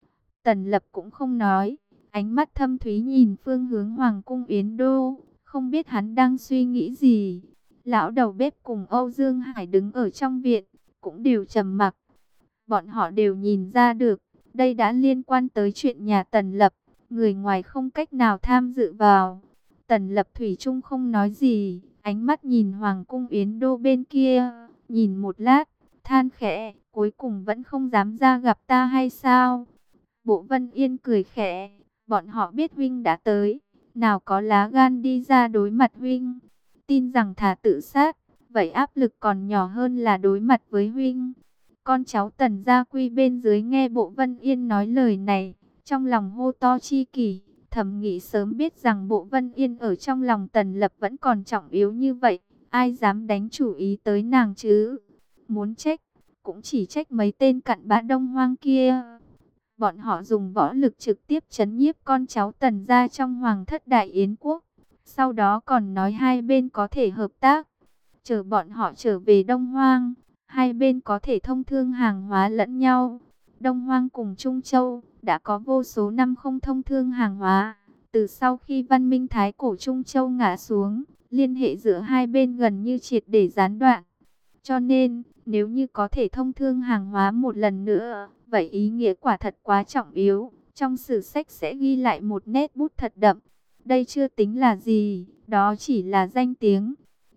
Tần Lập cũng không nói, ánh mắt thâm thúy nhìn phương hướng Hoàng cung Yến Đô, không biết hắn đang suy nghĩ gì. Lão đầu bếp cùng Âu Dương Hải đứng ở trong viện, cũng đều trầm mặc. Bọn họ đều nhìn ra được, đây đã liên quan tới chuyện nhà Tần Lập, người ngoài không cách nào tham dự vào. Tần Lập thủy chung không nói gì, ánh mắt nhìn Hoàng cung Yến Đô bên kia, nhìn một lát, than khẽ, cuối cùng vẫn không dám ra gặp ta hay sao? Bộ Vân Yên cười khẽ, bọn họ biết huynh đã tới, nào có lá gan đi ra đối mặt huynh. Tin rằng thà tự sát, vậy áp lực còn nhỏ hơn là đối mặt với huynh. Con cháu Tần gia Quy bên dưới nghe Bộ Vân Yên nói lời này, trong lòng hô to chi kỷ, thầm nghĩ sớm biết rằng Bộ Vân Yên ở trong lòng Tần Lập vẫn còn trọng yếu như vậy, ai dám đánh chủ ý tới nàng chứ? Muốn trách, cũng chỉ trách mấy tên cặn bã Đông Hoang kia. Bọn họ dùng võ lực trực tiếp trấn nhiếp con cháu Tần gia trong Hoàng thất Đại Yến quốc. Sau đó còn nói hai bên có thể hợp tác. Chờ bọn họ trở về Đông Hoang, hai bên có thể thông thương hàng hóa lẫn nhau. Đông Hoang cùng Trung Châu đã có vô số năm không thông thương hàng hóa. Từ sau khi văn minh Thái cổ Trung Châu ngã xuống, liên hệ giữa hai bên gần như triệt để gián đoạn. Cho nên, nếu như có thể thông thương hàng hóa một lần nữa, vậy ý nghĩa quả thật quá trọng yếu. Trong sử sách sẽ ghi lại một nét bút thật đậm. Đây chưa tính là gì, đó chỉ là danh tiếng.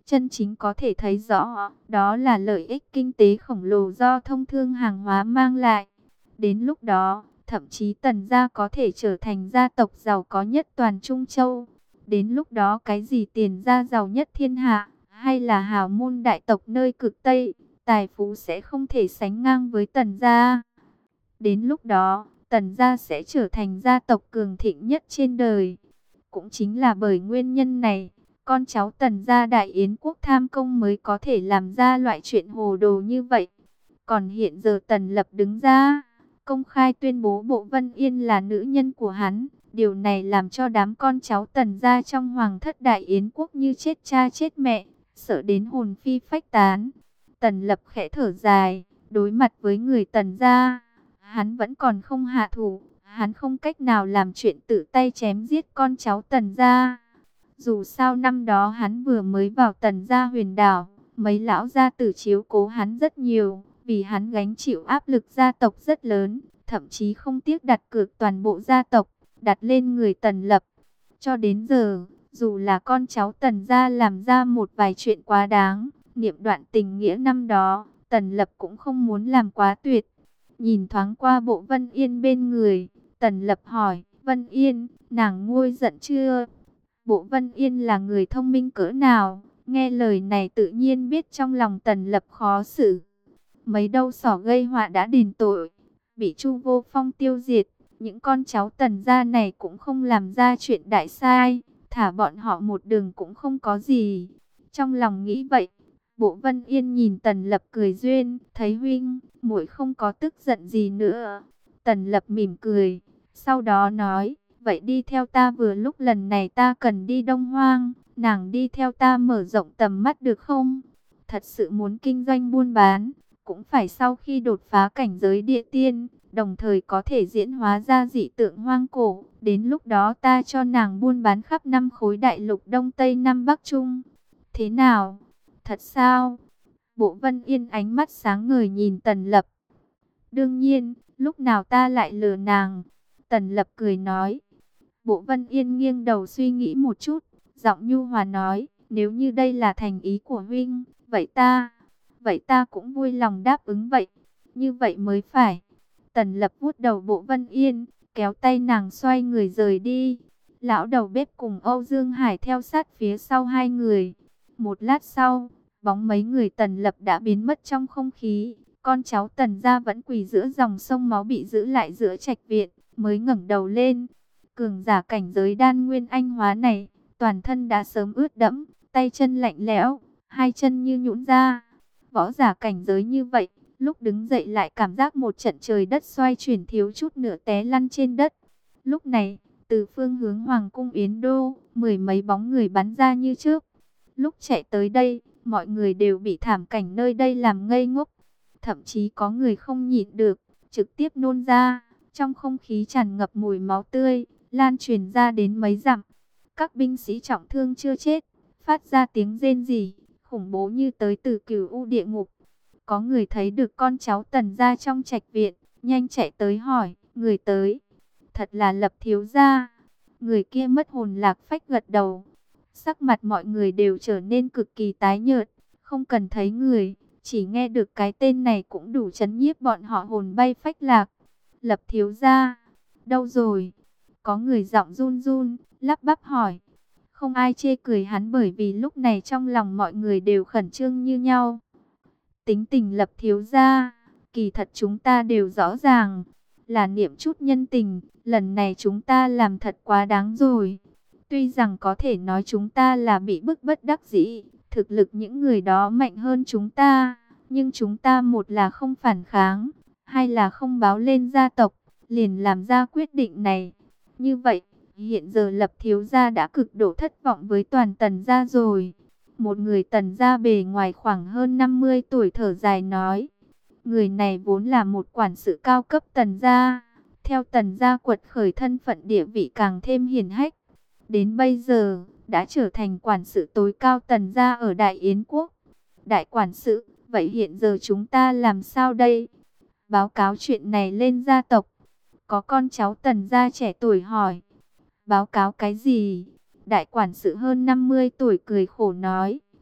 chân chính có thể thấy rõ, đó là lợi ích kinh tế khổng lồ do thông thương hàng hóa mang lại. Đến lúc đó, thậm chí Tần gia có thể trở thành gia tộc giàu có nhất toàn Trung Châu. Đến lúc đó cái gì tiền gia giàu nhất thiên hạ, hay là hào môn đại tộc nơi cực Tây, tài phú sẽ không thể sánh ngang với Tần gia. Đến lúc đó, Tần gia sẽ trở thành gia tộc cường thịnh nhất trên đời. Cũng chính là bởi nguyên nhân này, con cháu Tần gia Đại Yến quốc tham công mới có thể làm ra loại chuyện hồ đồ như vậy. Còn hiện giờ Tần Lập đứng ra, công khai tuyên bố Bộ Vân Yên là nữ nhân của hắn. Điều này làm cho đám con cháu Tần gia trong hoàng thất Đại Yến quốc như chết cha chết mẹ, sợ đến hồn phi phách tán. Tần Lập khẽ thở dài, đối mặt với người Tần gia, hắn vẫn còn không hạ thủ, hắn không cách nào làm chuyện tự tay chém giết con cháu Tần gia. Dù sao năm đó hắn vừa mới vào Tần gia huyền đảo, mấy lão gia tử chiếu cố hắn rất nhiều, vì hắn gánh chịu áp lực gia tộc rất lớn, thậm chí không tiếc đặt cược toàn bộ gia tộc, đặt lên người Tần Lập. Cho đến giờ, dù là con cháu Tần gia làm ra một vài chuyện quá đáng, niệm đoạn tình nghĩa năm đó, Tần Lập cũng không muốn làm quá tuyệt. Nhìn thoáng qua Bộ Vân Yên bên người, Tần Lập hỏi, Vân Yên, nàng nguôi giận chưa? Bộ Vân Yên là người thông minh cỡ nào, nghe lời này tự nhiên biết trong lòng Tần Lập khó xử. Mấy đâu xỏ gây họa đã đền tội, bị Chu Vô Phong tiêu diệt, những con cháu Tần gia này cũng không làm ra chuyện đại sai, thả bọn họ một đường cũng không có gì. Trong lòng nghĩ vậy, Bộ Vân Yên nhìn Tần Lập cười duyên, thấy huynh, muội không có tức giận gì nữa. Tần Lập mỉm cười, sau đó nói, vậy đi theo ta, vừa lúc lần này ta cần đi Đông Hoang, nàng đi theo ta mở rộng tầm mắt được không? Thật sự muốn kinh doanh buôn bán, cũng phải sau khi đột phá cảnh giới địa tiên, đồng thời có thể diễn hóa ra dị tượng hoang cổ. Đến lúc đó ta cho nàng buôn bán khắp năm khối đại lục Đông Tây Nam Bắc Trung. Thế nào? Thật sao? Bộ Vân Yên ánh mắt sáng ngời nhìn Tần Lập. Đương nhiên, lúc nào ta lại lừa nàng? Tần Lập cười nói. Bộ Vân Yên nghiêng đầu suy nghĩ một chút, giọng nhu hòa nói, nếu như đây là thành ý của huynh, vậy ta, vậy ta cũng vui lòng đáp ứng vậy, như vậy mới phải. Tần Lập vuốt đầu Bộ Vân Yên, kéo tay nàng xoay người rời đi. Lão đầu bếp cùng Âu Dương Hải theo sát phía sau hai người. Một lát sau, bóng mấy người Tần Lập đã biến mất trong không khí. Con cháu Tần gia vẫn quỳ giữa dòng sông máu bị giữ lại giữa trạch viện, mới ngẩng đầu lên. Cường giả cảnh giới đan nguyên anh hóa này, toàn thân đã sớm ướt đẫm, tay chân lạnh lẽo, hai chân như nhũn ra. Võ giả cảnh giới như vậy, lúc đứng dậy lại cảm giác một trận trời đất xoay chuyển, thiếu chút nữa té lăn trên đất. Lúc này, từ phương hướng Hoàng cung Yến Đô, mười mấy bóng người bắn ra như trước. Lúc chạy tới đây, mọi người đều bị thảm cảnh nơi đây làm ngây ngốc. Thậm chí có người không nhịn được, trực tiếp nôn ra. Trong không khí tràn ngập mùi máu tươi, lan truyền ra đến mấy dặm. Các binh sĩ trọng thương chưa chết, phát ra tiếng rên rỉ, khủng bố như tới từ cửu u địa ngục. Có người thấy được con cháu Tần gia trong trạch viện, nhanh chạy tới hỏi, người tới, thật là Lập thiếu gia. Người kia mất hồn lạc phách gật đầu. Sắc mặt mọi người đều trở nên cực kỳ tái nhợt, không cần thấy người, chỉ nghe được cái tên này cũng đủ chấn nhiếp bọn họ hồn bay phách lạc. Lập thiếu gia, đâu rồi? Có người giọng run run, lắp bắp hỏi. Không ai chê cười hắn bởi vì lúc này trong lòng mọi người đều khẩn trương như nhau. Tính tình Lập thiếu gia, kỳ thật chúng ta đều rõ ràng, là niệm chút nhân tình, lần này chúng ta làm thật quá đáng rồi. Tuy rằng có thể nói chúng ta là bị bức bất đắc dĩ, thực lực những người đó mạnh hơn chúng ta, nhưng chúng ta một là không phản kháng, hai là không báo lên gia tộc, liền làm ra quyết định này. Như vậy, hiện giờ Lập thiếu gia đã cực độ thất vọng với toàn Tần gia rồi. Một người Tần gia bề ngoài khoảng hơn năm mươi tuổi thở dài nói. Người này vốn là một quản sự cao cấp Tần gia. Theo Tần gia quật khởi, thân phận địa vị càng thêm hiển hách. Đến bây giờ, đã trở thành quản sự tối cao Tần gia ở Đại Yến quốc. Đại quản sự, vậy hiện giờ chúng ta làm sao đây? Báo cáo chuyện này lên gia tộc. Có con cháu Tần gia trẻ tuổi hỏi. Báo cáo cái gì? Đại quản sự hơn năm mươi tuổi cười khổ nói.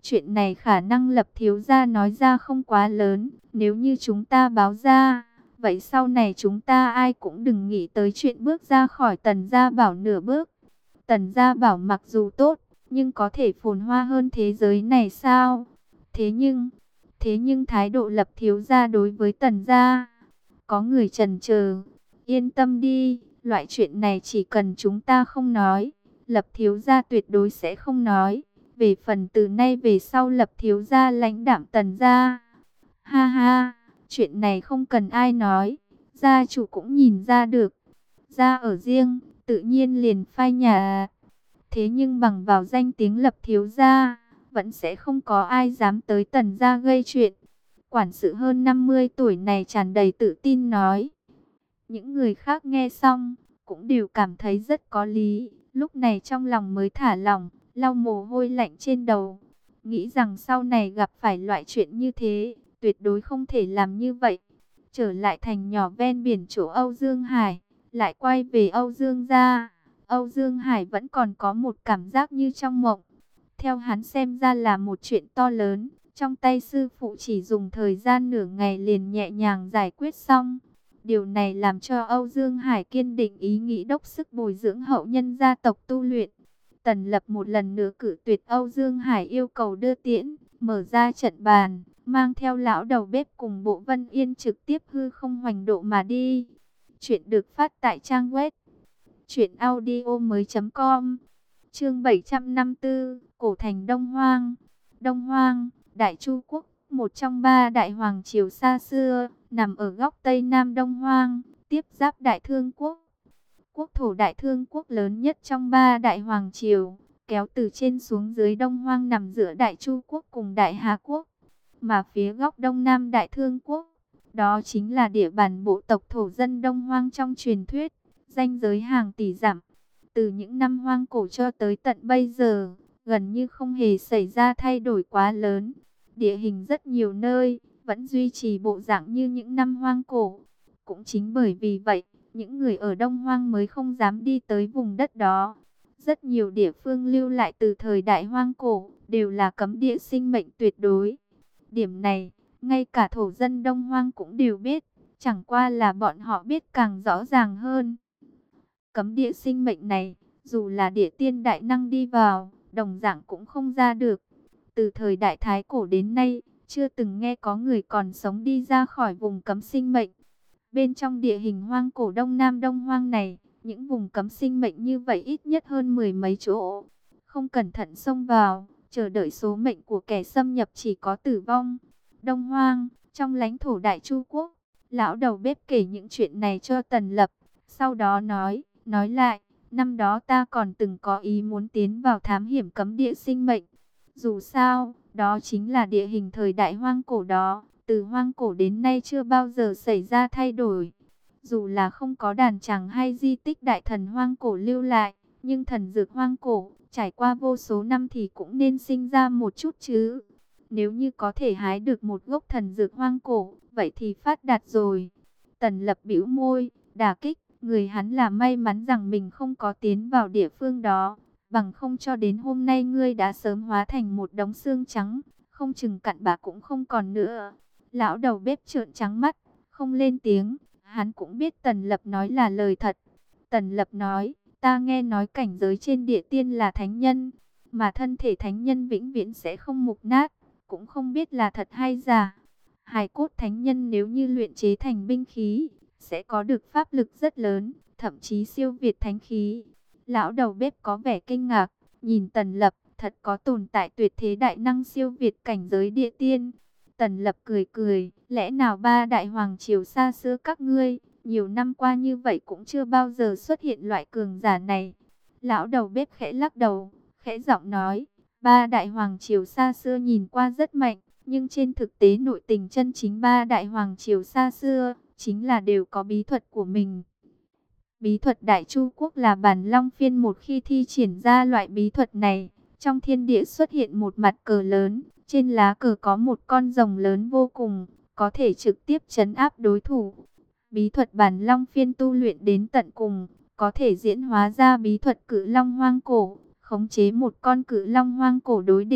Chuyện này khả năng Lập thiếu gia nói ra không quá lớn, nếu như chúng ta báo ra, vậy sau này chúng ta ai cũng đừng nghĩ tới chuyện bước ra khỏi Tần Gia Bảo nửa bước. Tần Gia Bảo mặc dù tốt, nhưng có thể phồn hoa hơn thế giới này sao? Thế nhưng, thế nhưng thái độ Lập thiếu gia đối với Tần Gia, có người chần chờ. Yên tâm đi, loại chuyện này chỉ cần chúng ta không nói, Lập thiếu gia tuyệt đối sẽ không nói. Về phần từ nay về sau Lập thiếu gia lãnh đạm Tần Gia. Ha ha, chuyện này không cần ai nói, gia chủ cũng nhìn ra được. Gia ở riêng, tự nhiên liền phai nhà. Thế nhưng bằng vào danh tiếng Lập thiếu gia, vẫn sẽ không có ai dám tới Tần Gia gây chuyện. Quản sự hơn năm mươi tuổi này tràn đầy tự tin nói. Những người khác nghe xong, cũng đều cảm thấy rất có lý. Lúc này trong lòng mới thả lỏng, lau mồ hôi lạnh trên đầu. Nghĩ rằng sau này gặp phải loại chuyện như thế, tuyệt đối không thể làm như vậy. Trở lại thành nhỏ ven biển chỗ Âu Dương Hải, lại quay về Âu Dương gia. Âu Dương Hải vẫn còn có một cảm giác như trong mộng. Theo hắn xem ra là một chuyện to lớn. Trong tay sư phụ chỉ dùng thời gian nửa ngày liền nhẹ nhàng giải quyết xong. Điều này làm cho Âu Dương Hải kiên định ý nghĩ đốc sức bồi dưỡng hậu nhân gia tộc tu luyện. Tần Lập một lần nữa cử tuyệt Âu Dương Hải yêu cầu đưa tiễn, mở ra trận bàn, mang theo lão đầu bếp cùng Bộ Vân Yên trực tiếp hư không hoành độ mà đi. Chuyện được phát tại trang web truyện audio mới chấm com. Chương bảy trăm năm mươi tư, Cổ thành Đông Hoang. Đông Hoang, Đại Chu quốc, một trong ba đại hoàng triều xa xưa, nằm ở góc tây nam Đông Hoang, tiếp giáp Đại Thương quốc. Quốc thổ Đại Thương quốc lớn nhất trong ba đại hoàng triều, kéo từ trên xuống dưới Đông Hoang nằm giữa Đại Chu quốc cùng Đại Hà quốc. Mà phía góc đông nam Đại Thương quốc, đó chính là địa bàn bộ tộc thổ dân Đông Hoang trong truyền thuyết, ranh giới hàng tỷ dặm. Từ những năm hoang cổ cho tới tận bây giờ, gần như không hề xảy ra thay đổi quá lớn. Địa hình rất nhiều nơi, vẫn duy trì bộ dạng như những năm hoang cổ. Cũng chính bởi vì vậy, những người ở Đông Hoang mới không dám đi tới vùng đất đó. Rất nhiều địa phương lưu lại từ thời đại hoang cổ, đều là cấm địa sinh mệnh tuyệt đối. Điểm này, ngay cả thổ dân Đông Hoang cũng đều biết, chẳng qua là bọn họ biết càng rõ ràng hơn. Cấm địa sinh mệnh này, dù là địa tiên đại năng đi vào, đồng dạng cũng không ra được. Từ thời đại Thái Cổ đến nay, chưa từng nghe có người còn sống đi ra khỏi vùng cấm sinh mệnh. Bên trong địa hình hoang cổ Đông Nam Đông Hoang này, những vùng cấm sinh mệnh như vậy ít nhất hơn mười mấy chỗ. Không cẩn thận xông vào, chờ đợi số mệnh của kẻ xâm nhập chỉ có tử vong. Đông Hoang, trong lãnh thổ Đại Chu quốc, lão đầu bếp kể những chuyện này cho Tần Lập. Sau đó nói, nói lại, năm đó ta còn từng có ý muốn tiến vào thám hiểm cấm địa sinh mệnh. Dù sao, đó chính là địa hình thời đại hoang cổ đó. Từ hoang cổ đến nay chưa bao giờ xảy ra thay đổi. Dù là không có đàn tràng hay di tích đại thần hoang cổ lưu lại, nhưng thần dược hoang cổ, trải qua vô số năm thì cũng nên sinh ra một chút chứ. Nếu như có thể hái được một gốc thần dược hoang cổ, vậy thì phát đạt rồi. Tần Lập bĩu môi, đả kích, người hắn là may mắn rằng mình không có tiến vào địa phương đó. Bằng không cho đến hôm nay ngươi đã sớm hóa thành một đống xương trắng, không chừng cặn bã cũng không còn nữa. Lão đầu bếp trợn trắng mắt, không lên tiếng, hắn cũng biết Tần Lập nói là lời thật. Tần Lập nói, ta nghe nói cảnh giới trên địa tiên là thánh nhân, mà thân thể thánh nhân vĩnh viễn sẽ không mục nát, cũng không biết là thật hay giả. Hài cốt thánh nhân nếu như luyện chế thành binh khí, sẽ có được pháp lực rất lớn, thậm chí siêu việt thánh khí. Lão đầu bếp có vẻ kinh ngạc, nhìn Tần Lập, thật có tồn tại tuyệt thế đại năng siêu việt cảnh giới địa tiên. Tần Lập cười cười, lẽ nào ba đại hoàng triều xa xưa các ngươi, nhiều năm qua như vậy cũng chưa bao giờ xuất hiện loại cường giả này. Lão đầu bếp khẽ lắc đầu, khẽ giọng nói, ba đại hoàng triều xa xưa nhìn qua rất mạnh, nhưng trên thực tế nội tình chân chính ba đại hoàng triều xa xưa, chính là đều có bí thuật của mình. Bí thuật Đại Chu quốc là bản long phiên, một khi thi triển ra loại bí thuật này, trong thiên địa xuất hiện một mặt cờ lớn, trên lá cờ có một con rồng lớn vô cùng, có thể trực tiếp trấn áp đối thủ. Bí thuật bản long phiên tu luyện đến tận cùng, có thể diễn hóa ra bí thuật cự long hoang cổ, khống chế một con cự long hoang cổ đối địch,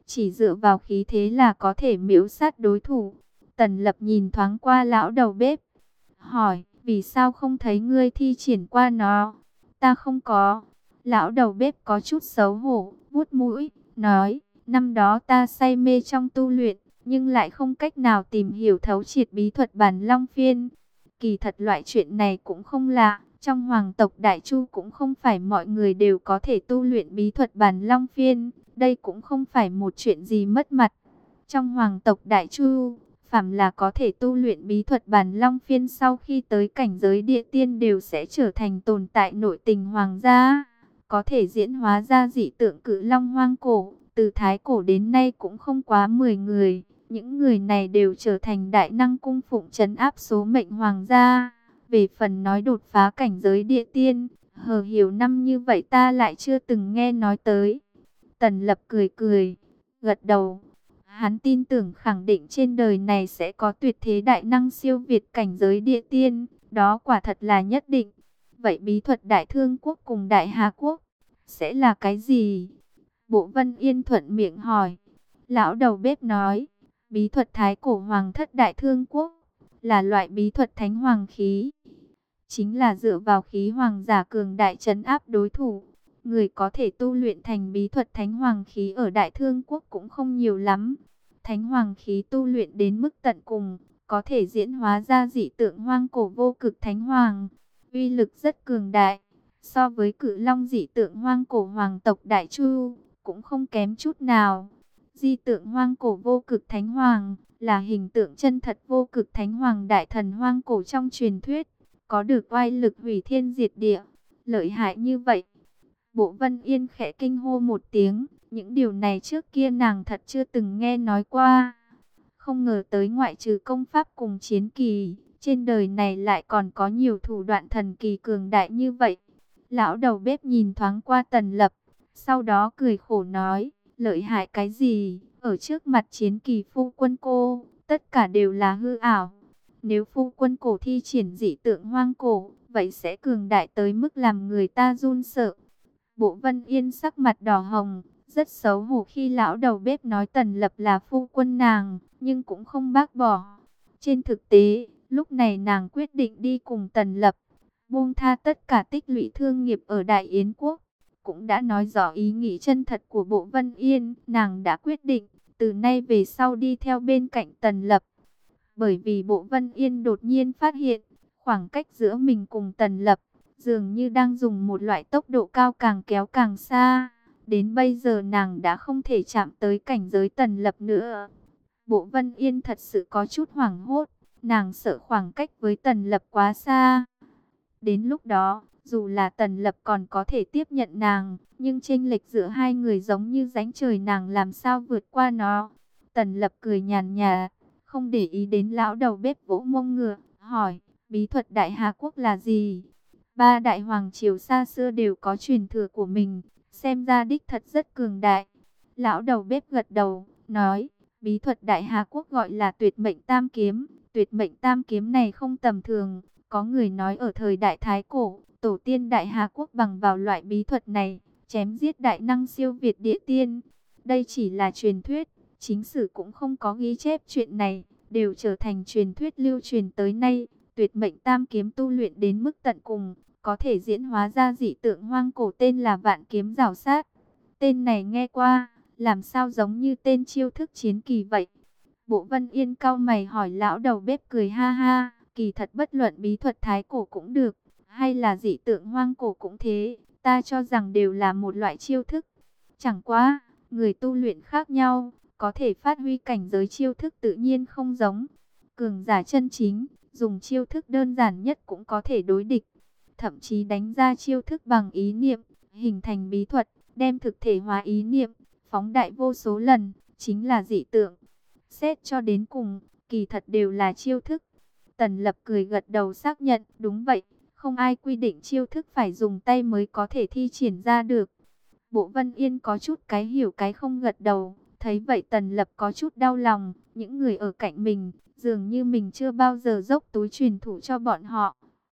chỉ dựa vào khí thế là có thể miễu sát đối thủ. Tần Lập nhìn thoáng qua lão đầu bếp, hỏi, vì sao không thấy ngươi thi triển qua nó? Ta không có. Lão đầu bếp có chút xấu hổ, vuốt mũi, nói, năm đó ta say mê trong tu luyện, nhưng lại không cách nào tìm hiểu thấu triệt bí thuật Bản Long Phiên. Kỳ thật loại chuyện này cũng không lạ, trong hoàng tộc Đại Chu cũng không phải mọi người đều có thể tu luyện bí thuật Bản Long Phiên, đây cũng không phải một chuyện gì mất mặt. Trong hoàng tộc Đại Chu, phàm là có thể tu luyện bí thuật Bản Long Phiên sau khi tới cảnh giới địa tiên đều sẽ trở thành tồn tại nội tình hoàng gia, có thể diễn hóa ra dị tượng cự long hoang cổ, từ thái cổ đến nay cũng không quá mười người. Những người này đều trở thành đại năng cung phụng trấn áp số mệnh hoàng gia. Về phần nói đột phá cảnh giới địa tiên, hờ hiểu năm như vậy ta lại chưa từng nghe nói tới. Tần Lập cười cười, gật đầu. Hắn tin tưởng khẳng định trên đời này sẽ có tuyệt thế đại năng siêu việt cảnh giới địa tiên, đó quả thật là nhất định. Vậy bí thuật Đại Thương Quốc cùng Đại Hà Quốc sẽ là cái gì? Bộ Vân Yên thuận miệng hỏi. Lão đầu bếp nói, bí thuật Thái Cổ Hoàng Thất Đại Thương Quốc là loại bí thuật thánh hoàng khí, chính là dựa vào khí hoàng giả cường đại trấn áp đối thủ. Người có thể tu luyện thành bí thuật thánh hoàng khí ở Đại Thương Quốc cũng không nhiều lắm. Thánh hoàng khí tu luyện đến mức tận cùng, có thể diễn hóa ra dị tượng hoang cổ vô cực thánh hoàng, uy lực rất cường đại. So với cự long dị tượng hoang cổ hoàng tộc Đại Chu, cũng không kém chút nào. Dị tượng hoang cổ vô cực thánh hoàng là hình tượng chân thật vô cực thánh hoàng đại thần hoang cổ trong truyền thuyết, có được oai lực hủy thiên diệt địa, lợi hại như vậy. Bộ Vân Yên khẽ kinh hô một tiếng, những điều này trước kia nàng thật chưa từng nghe nói qua. Không ngờ tới ngoại trừ công pháp cùng chiến kỳ, trên đời này lại còn có nhiều thủ đoạn thần kỳ cường đại như vậy. Lão đầu bếp nhìn thoáng qua Tần Lập, sau đó cười khổ nói, lợi hại cái gì, ở trước mặt chiến kỳ phu quân cô, tất cả đều là hư ảo. Nếu phu quân cổ thi triển dị tượng hoang cổ, vậy sẽ cường đại tới mức làm người ta run sợ. Bộ Vân Yên sắc mặt đỏ hồng, rất xấu hổ khi lão đầu bếp nói Tần Lập là phu quân nàng, nhưng cũng không bác bỏ. Trên thực tế, lúc này nàng quyết định đi cùng Tần Lập, buông tha tất cả tích lũy thương nghiệp ở Đại Yến Quốc. Cũng đã nói rõ ý nghĩ chân thật của Bộ Vân Yên, nàng đã quyết định, từ nay về sau đi theo bên cạnh Tần Lập. Bởi vì Bộ Vân Yên đột nhiên phát hiện, khoảng cách giữa mình cùng Tần Lập, dường như đang dùng một loại tốc độ cao càng kéo càng xa. Đến bây giờ nàng đã không thể chạm tới cảnh giới Tần Lập nữa. Bộ Vân Yên thật sự có chút hoảng hốt, nàng sợ khoảng cách với Tần Lập quá xa. Đến lúc đó, dù là Tần Lập còn có thể tiếp nhận nàng, nhưng chênh lệch giữa hai người giống như rãnh trời, nàng làm sao vượt qua nó. Tần Lập cười nhàn nhạt, không để ý đến lão đầu bếp vỗ mông ngựa, hỏi, bí thuật Đại Hà Quốc là gì? Ba đại hoàng triều xa xưa đều có truyền thừa của mình, xem ra đích thật rất cường đại. Lão đầu bếp gật đầu, nói, bí thuật Đại Hà Quốc gọi là tuyệt mệnh tam kiếm. Tuyệt mệnh tam kiếm này không tầm thường, có người nói ở thời Đại Thái Cổ, tổ tiên Đại Hà Quốc bằng vào loại bí thuật này, chém giết đại năng siêu việt địa tiên. Đây chỉ là truyền thuyết, chính sử cũng không có ghi chép chuyện này, đều trở thành truyền thuyết lưu truyền tới nay. Tuyệt mệnh tam kiếm tu luyện đến mức tận cùng, có thể diễn hóa ra dị tượng hoang cổ tên là vạn kiếm rào sát. Tên này nghe qua, làm sao giống như tên chiêu thức chiến kỳ vậy? Bộ Vân Yên cau mày hỏi lão đầu bếp, cười ha ha, kỳ thật bất luận bí thuật thái cổ cũng được, hay là dị tượng hoang cổ cũng thế, ta cho rằng đều là một loại chiêu thức. Chẳng qua, người tu luyện khác nhau, có thể phát huy cảnh giới chiêu thức tự nhiên không giống. Cường giả chân chính, dùng chiêu thức đơn giản nhất cũng có thể đối địch, thậm chí đánh ra chiêu thức bằng ý niệm, hình thành bí thuật, đem thực thể hóa ý niệm, phóng đại vô số lần, chính là dị tượng. Xét cho đến cùng, kỳ thật đều là chiêu thức. Tần Lập cười gật đầu xác nhận, đúng vậy, không ai quy định chiêu thức phải dùng tay mới có thể thi triển ra được. Bộ Vân Yên có chút cái hiểu cái không gật đầu, thấy vậy Tần Lập có chút đau lòng, những người ở cạnh mình, dường như mình chưa bao giờ dốc túi truyền thủ cho bọn họ.